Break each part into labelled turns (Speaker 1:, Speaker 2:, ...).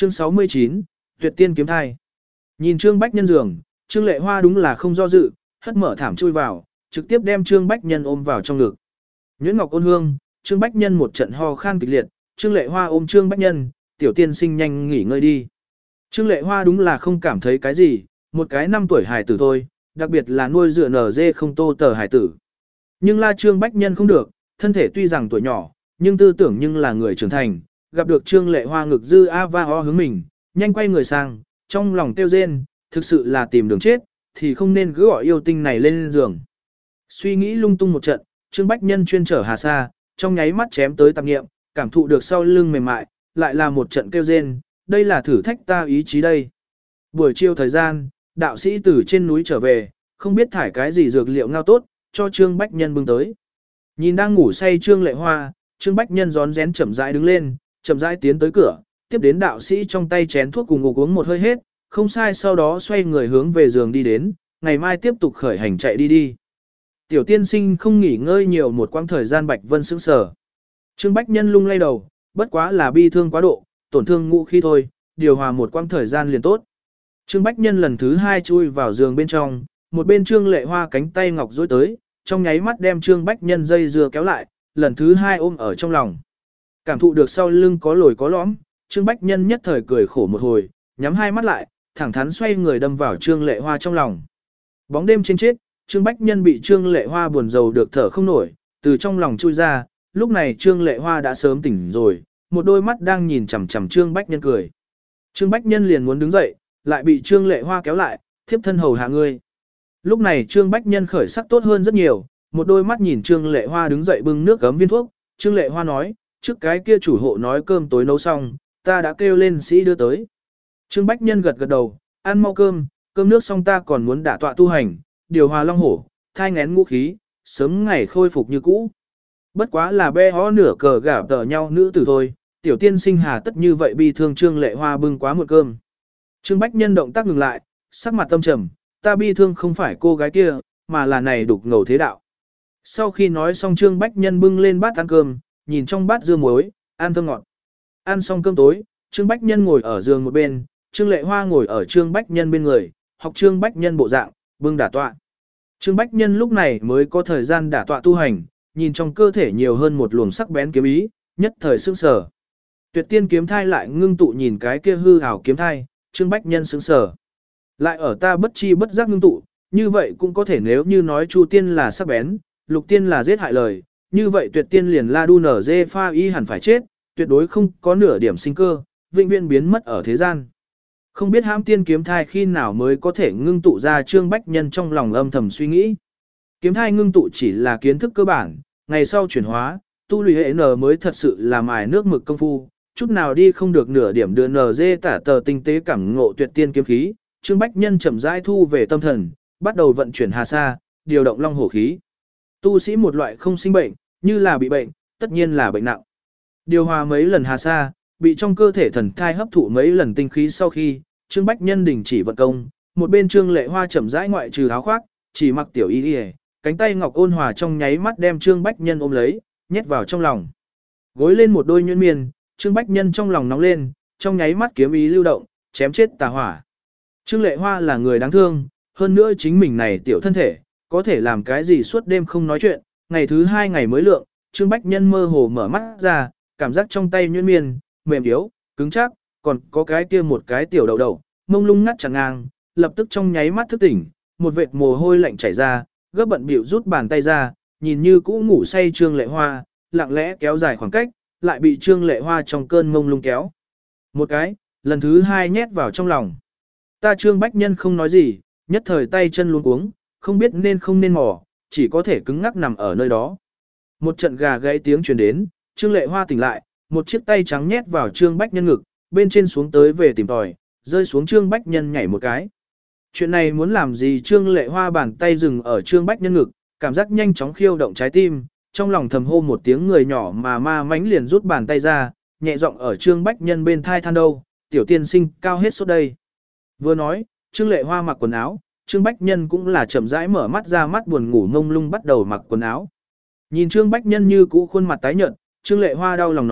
Speaker 1: Chương 69, Tuyệt tiên kiếm thai. Nhìn Trương Bách Nhân giường, Trương Lệ Hoa đúng là không do dự, hất mở thảm chui vào, trực tiếp đem Trương Bách Nhân ôm vào trong ngực. Nhuyễn Ngọc ôn hương, Trương Bách Nhân một trận ho khan kịch liệt, Trương Lệ Hoa ôm Trương Bách Nhân, tiểu tiên sinh nhanh nghỉ ngơi đi. Trương Lệ Hoa đúng là không cảm thấy cái gì, một cái 5 tuổi hài tử thôi, đặc biệt là nuôi dựa nở dê không tô tờ hài tử. Nhưng la Trương Bách Nhân không được, thân thể tuy rằng tuổi nhỏ, nhưng tư tưởng nhưng là người trưởng thành, gặp được Trương Lệ Hoa ngực dư a va ho hướng mình, nhanh quay người sang, trong lòng tiêu rên, thực sự là tìm đường chết, thì không nên cứ gọi yêu tinh này lên giường. Suy nghĩ lung tung một trận, Trương Bách Nhân chuyên trở Hà Sa, trong nháy mắt chém tới tạp nghiệm, cảm thụ được sau lưng mềm mại, lại là một trận kêu rên, đây là thử thách ta ý chí đây. Buổi chiều thời gian, đạo sĩ từ trên núi trở về, không biết thải cái gì dược liệu ngao tốt, cho Trương Bách Nhân bưng tới. Nhìn đang ngủ say Trương Lệ Hoa, Trương Bách Nhân rón rén chậm rãi đứng lên, chậm rãi tiến tới cửa, tiếp đến đạo sĩ trong tay chén thuốc cùng ngục uống một hơi hết, không sai sau đó xoay người hướng về giường đi đến, ngày mai tiếp tục khởi hành chạy đi. Tiểu tiên sinh không nghỉ ngơi nhiều một quãng thời gian Bạch Vân sững sờ. Trương Bách Nhân lung lay đầu, bất quá là bi thương quá độ, tổn thương ngũ khí thôi, điều hòa một quãng thời gian liền tốt. Trương Bách Nhân lần thứ 2 chui vào giường bên trong, một bên Trương Lệ Hoa cánh tay ngọc duỗi tới, trong nháy mắt đem Trương Bách Nhân dây dưa kéo lại, lần thứ 2 ôm ở trong lòng. Cảm thụ được sau lưng có lồi có lõm, Trương Bách Nhân nhất thời cười khổ một hồi, nhắm hai mắt lại, thẳng thắn xoay người đâm vào Trương Lệ Hoa trong lòng. Bóng đêm trên chết, Trương Bách Nhân bị Trương Lệ Hoa buồn rầu được thở không nổi, từ trong lòng chui ra, lúc này Trương Lệ Hoa đã sớm tỉnh rồi, một đôi mắt đang nhìn chằm chằm Trương Bách Nhân cười. Trương Bách Nhân liền muốn đứng dậy, lại bị Trương Lệ Hoa kéo lại, thiếp thân hầu hạ ngươi. Lúc này Trương Bách Nhân khởi sắc tốt hơn rất nhiều, một đôi mắt nhìn Trương Lệ Hoa đứng dậy bưng nước gấm viên thuốc, Trương Lệ Hoa nói, trước cái kia chủ hộ nói cơm tối nấu xong, ta đã kêu lên sĩ đưa tới. Trương Bách Nhân gật gật đầu, ăn mau cơm, cơm nước xong ta còn muốn đả tọa tu hành, điều hòa long hổ, thai ngén ngũ khí, sớm ngày khôi phục như cũ. Bất quá là be hó nửa cờ gả tờ nhau nữ tử thôi, tiểu tiên sinh hà tất như vậy bi thương Trương Lệ Hoa bưng quá một cơm. Trương Bách Nhân động tác ngừng lại, sắc mặt tâm trầm, ta bi thương không phải cô gái kia, mà là này đục ngầu thế đạo. Sau khi nói xong Trương Bách Nhân bưng lên bát ăn cơm, nhìn trong bát dưa muối, ăn thơm ngọt. Ăn xong cơm tối, Trương Bách Nhân ngồi ở giường một bên, Trương Lệ Hoa ngồi ở Trương Bách Nhân bên người, học Trương Bách Nhân bộ dạng, bưng đả tọa. Trương Bách Nhân lúc này mới có thời gian đả tọa tu hành, nhìn trong cơ thể nhiều hơn một luồng sắc bén kiếm ý, nhất thời sững sờ. Tuyệt tiên kiếm thai lại ngưng tụ nhìn cái kia hư ảo kiếm thai, Trương Bách Nhân sững sờ. Lại ở ta bất chi bất giác ngưng tụ, như vậy cũng có thể nếu như nói Chu tiên là sắc bén, Lục tiên là giết hại lời, như vậy Tuyệt tiên liền La Du Nở Dê Pha Y hẳn phải chết, tuyệt đối không có nửa điểm sinh cơ, vĩnh viễn biến mất ở thế gian. Không biết hãm tiên kiếm thai khi nào mới có thể ngưng tụ ra Trương Bách Nhân trong lòng âm thầm suy nghĩ. Kiếm thai ngưng tụ chỉ là kiến thức cơ bản, ngày sau chuyển hóa, tu luyện hệ N mới thật sự là mài nước mực công phu, chút nào đi không được nửa điểm đưa NG tả tờ tinh tế cảm ngộ tuyệt tiên kiếm khí. Trương Bách Nhân chậm rãi thu về tâm thần, bắt đầu vận chuyển hà sa, điều động long hổ khí. Tu sĩ một loại không sinh bệnh, như là bị bệnh, tất nhiên là bệnh nặng. Điều hòa mấy lần hà sa, bị trong cơ thể thần thai hấp thụ mấy lần tinh khí sau khi, Trương Bách Nhân đình chỉ vận công, một bên Trương Lệ Hoa chậm rãi ngoại trừ áo khoác, chỉ mặc tiểu y y, cánh tay ngọc ôn hòa trong nháy mắt đem Trương Bách Nhân ôm lấy, nhét vào trong lòng. Gối lên một đôi nhuyễn miên, Trương Bách Nhân trong lòng nóng lên, trong nháy mắt kiếm ý lưu động, chém chết tà hỏa. Trương Lệ Hoa là người đáng thương, hơn nữa chính mình này tiểu thân thể, có thể làm cái gì suốt đêm không nói chuyện, ngày thứ 2 ngày mới lượng, Trương Bách Nhân mơ hồ mở mắt ra, cảm giác trong tay nhuyễn miên, mềm yếu, cứng chắc, còn có cái kia một cái tiểu đầu đầu, mông lung ngắt chẳng ngang, lập tức trong nháy mắt thức tỉnh, một vệt mồ hôi lạnh chảy ra, gấp bận bịu rút bàn tay ra, nhìn như cũ ngủ say Trương Lệ Hoa, lặng lẽ kéo dài khoảng cách, lại bị Trương Lệ Hoa trong cơn mông lung kéo. Một cái, lần thứ 2 nhét vào trong lòng. Ta Trương Bách Nhân không nói gì, nhất thời tay chân luống cuống, không biết nên không nên mò, chỉ có thể cứng ngắc nằm ở nơi đó. Một trận gà gáy tiếng truyền đến, Trương Lệ Hoa tỉnh lại, một chiếc tay trắng nhét vào Trương Bách Nhân ngực, bên trên xuống tới về tìm tòi, rơi xuống Trương Bách Nhân nhảy một cái. Chuyện này muốn làm gì Trương Lệ Hoa bàn tay dừng ở Trương Bách Nhân ngực, cảm giác nhanh chóng khiêu động trái tim, trong lòng thầm hô một tiếng người nhỏ mà ma mánh liền rút bàn tay ra, nhẹ giọng ở Trương Bách Nhân bên thai than đâu, tiểu tiên sinh cao hết suốt đây. Vừa nói, Trương Lệ Hoa mặc quần áo, Trương Bách Nhân cũng là chậm rãi mở mắt ra mắt buồn ngủ ngông lung bắt đầu mặc quần áo. Nhìn Trương Bách Nhân như cũ khuôn mặt tái nhợt, Trương Lệ Hoa đau lòng nói,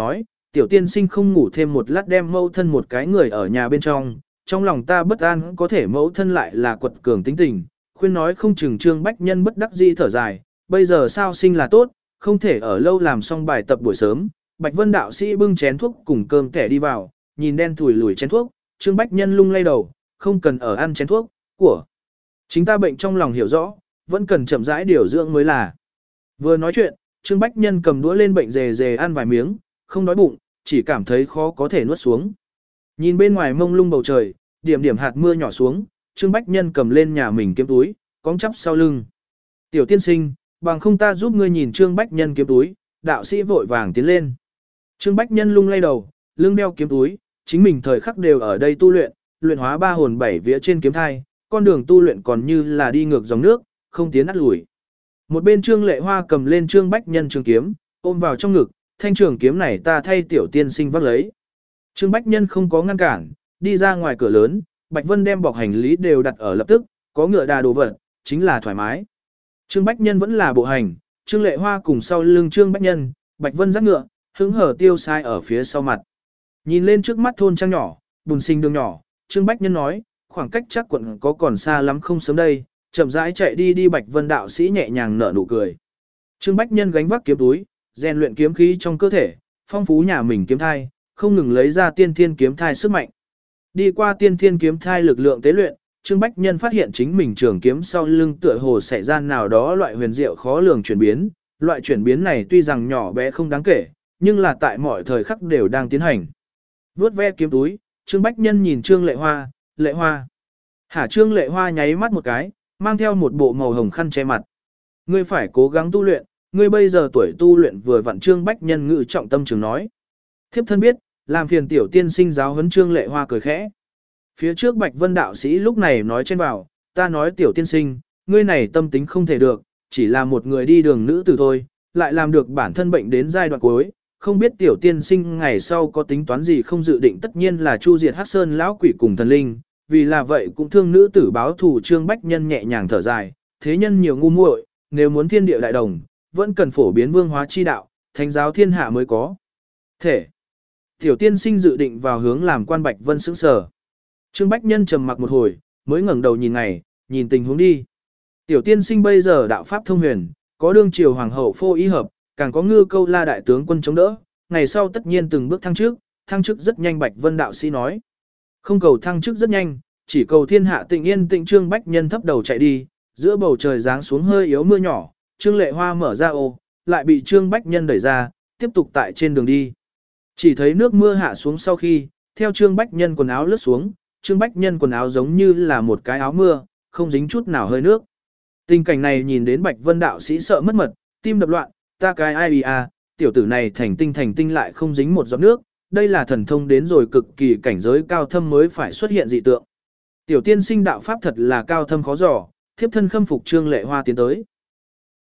Speaker 1: tiểu tiên sinh không ngủ thêm một lát đem mẫu thân một cái người ở nhà bên trong lòng ta bất an có thể mẫu thân lại là quật cường tính tình, khuyên nói không chừng Trương Bách Nhân bất đắc dĩ thở dài, bây giờ sao sinh là tốt, không thể ở lâu làm xong bài tập buổi sớm. Bạch Vân đạo sĩ bưng chén thuốc cùng cơm kẻ đi vào, nhìn đen thùi lùi chén thuốc, Trương Bách Nhân lung lay đầu, không cần ở ăn chén thuốc của chính ta bệnh trong lòng hiểu rõ, vẫn cần chậm rãi điều dưỡng mới là. Vừa nói chuyện, Trương Bách Nhân cầm đũa lên bệnh dề dề ăn vài miếng, không đói bụng, chỉ cảm thấy khó có thể nuốt xuống. Nhìn bên ngoài mông lung bầu trời, điểm điểm hạt mưa nhỏ xuống, Trương Bách Nhân cầm lên nhà mình kiếm túi, cong chắp sau lưng. Tiểu tiên sinh, bằng không ta giúp ngươi nhìn Trương Bách Nhân kiếm túi, đạo sĩ vội vàng tiến lên. Trương Bách Nhân lung lay đầu, lưng đeo kiếm túi, chính mình thời khắc đều ở đây tu luyện, luyện hóa ba hồn bảy vía trên kiếm thai, con đường tu luyện còn như là đi ngược dòng nước, không tiến ắt lùi. Một bên Trương Lệ Hoa cầm lên Trương Bách Nhân trường kiếm, ôm vào trong ngực, thanh trường kiếm này ta thay tiểu tiên sinh vác lấy. Trương Bách Nhân không có ngăn cản, đi ra ngoài cửa lớn, Bạch Vân đem bọc hành lý đều đặt ở lập tức, có ngựa đà đồ vật, chính là thoải mái. Trương Bách Nhân vẫn là bộ hành, Trương Lệ Hoa cùng sau lưng Trương Bách Nhân, Bạch Vân dắt ngựa, hứng hở tiêu sai ở phía sau mặt. Nhìn lên trước mắt thôn trang nhỏ, bùn sinh đường nhỏ, Trương Bách Nhân nói, khoảng cách chắc quận có còn xa lắm không sớm đây, chậm rãi chạy đi Bạch Vân đạo sĩ nhẹ nhàng nở nụ cười. Trương Bách Nhân gánh vác kiếm túi, rèn luyện kiếm khí trong cơ thể, phong phú nhà mình kiếm thai, không ngừng lấy ra tiên thiên kiếm thai sức mạnh. Đi qua tiên thiên kiếm thai lực lượng tế luyện, Trương Bách Nhân phát hiện chính mình trường kiếm sau lưng tựa hồ xảy ra nào đó loại huyền diệu khó lường chuyển biến, loại chuyển biến này tuy rằng nhỏ bé không đáng kể, nhưng là tại mọi thời khắc đều đang tiến hành. Vuốt ve kiếm túi, Trương Bách Nhân nhìn Trương Lệ Hoa, Lệ Hoa. Hả Trương Lệ Hoa nháy mắt một cái, mang theo một bộ màu hồng khăn che mặt. Ngươi phải cố gắng tu luyện, ngươi bây giờ tuổi tu luyện vừa vặn. Trương Bách Nhân ngự trọng tâm trường nói. Thiếp thân biết, làm phiền tiểu tiên sinh giáo huấn. Trương Lệ Hoa cười khẽ. Phía trước Bạch Vân đạo sĩ lúc này nói trên vào, ta nói tiểu tiên sinh, ngươi này tâm tính không thể được, chỉ là một người đi đường nữ tử thôi, lại làm được bản thân bệnh đến giai đoạn cuối, không biết tiểu tiên sinh ngày sau có tính toán gì không. Dự định tất nhiên là chu diệt Hắc Sơn lão quỷ cùng thần linh, vì là vậy cũng thương nữ tử báo thù. Trương Bách Nhân nhẹ nhàng thở dài, thế nhân nhiều ngu muội, nếu muốn thiên địa đại đồng, vẫn cần phổ biến vương hóa chi đạo, thánh giáo thiên hạ mới có thể. Tiểu tiên sinh dự định vào hướng làm quan. Bạch Vân sững sờ. Trương Bách Nhân trầm mặc một hồi, mới ngẩng đầu nhìn ngày, nhìn tình huống đi. Tiểu tiên sinh bây giờ đạo pháp thông huyền, có đương triều hoàng hậu phô y hợp, càng có Ngư Câu La đại tướng quân chống đỡ, ngày sau tất nhiên từng bước thăng chức rất nhanh. Bạch Vân đạo sĩ nói. Không cầu thăng chức rất nhanh, chỉ cầu thiên hạ tịnh yên tịnh. Trương Bách Nhân thấp đầu chạy đi, giữa bầu trời giáng xuống hơi yếu mưa nhỏ, Trương Lệ Hoa mở ra ô, lại bị Trương Bách Nhân đẩy ra, tiếp tục tại trên đường đi. Chỉ thấy nước mưa hạ xuống sau khi, theo Trương Bách Nhân quần áo lướt xuống, Trương Bách Nhân quần áo giống như là một cái áo mưa, không dính chút nào hơi nước. Tình cảnh này nhìn đến Bạch Vân đạo sĩ sợ mất mật, tim đập loạn, ta cái ai à, tiểu tử này thành tinh lại không dính một giọt nước, đây là thần thông đến rồi cực kỳ cảnh giới cao thâm mới phải xuất hiện dị tượng. Tiểu tiên sinh đạo pháp thật là cao thâm khó dò, thiếp thân khâm phục. Trương Lệ Hoa tiến tới.